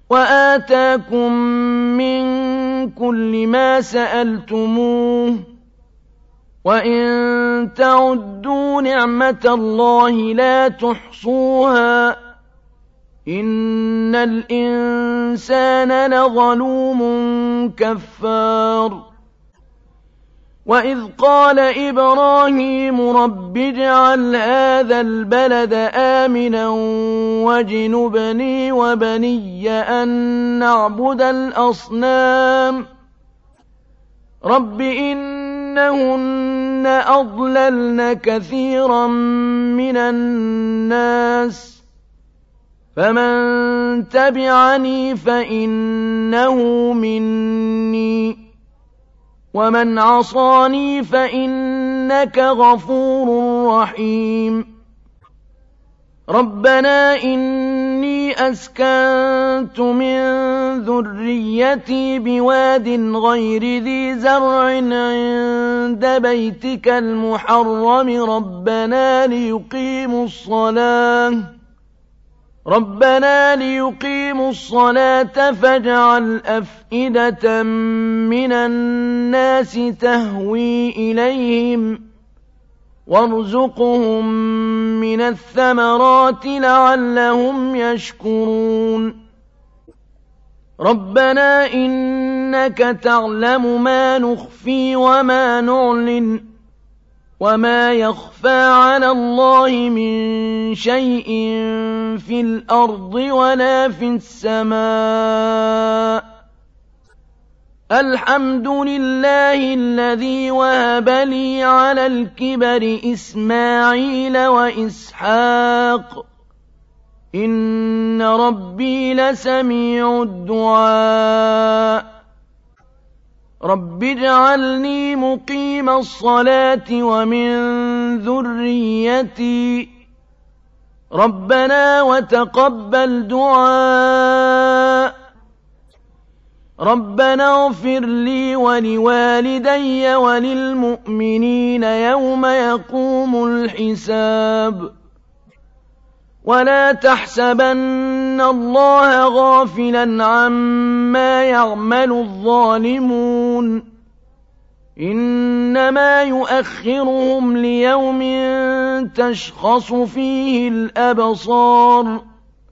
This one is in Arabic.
وآتاكم من كل ما سألتموه وإن تعدوا نعمة الله لا تحصوها إن الإنسان لظلوم كفار وإذ قال إبراهيم رب اجعل هذا البلد آمنا واجنبني وبني أن نعبد الأصنام رب إنهن أضللن كثيرا من الناس فمن تبعني فإنه مني ومن عصاني فإنك غفور رحيم ربنا إني أسكنت من ذريتي بواد غير ذي زرع عند بيتك المحرم ربنا ليقيموا الصلاة فاجعل أفئدة من الناس تهوي إليهم وارزقهم من الثمرات لعلهم يشكرون ربنا إنك تعلم ما نخفي وما نعلن وما يخفى على الله من شيء في الأرض ولا في السماء الحمد لله الذي وهب لي على الكبر إسماعيل وإسحاق إن ربي لسميع الدعاء رب اجعلني مقيم الصلاة ومن ذريتي ربنا وتقبل دعاء ربنا اغفر لي ولوالدي وللمؤمنين يوم يقوم الحساب ولا تحسبن الله غافلا عما يعمل الظالمون إنما يؤخرهم ليوم تشخص فيه الأبصار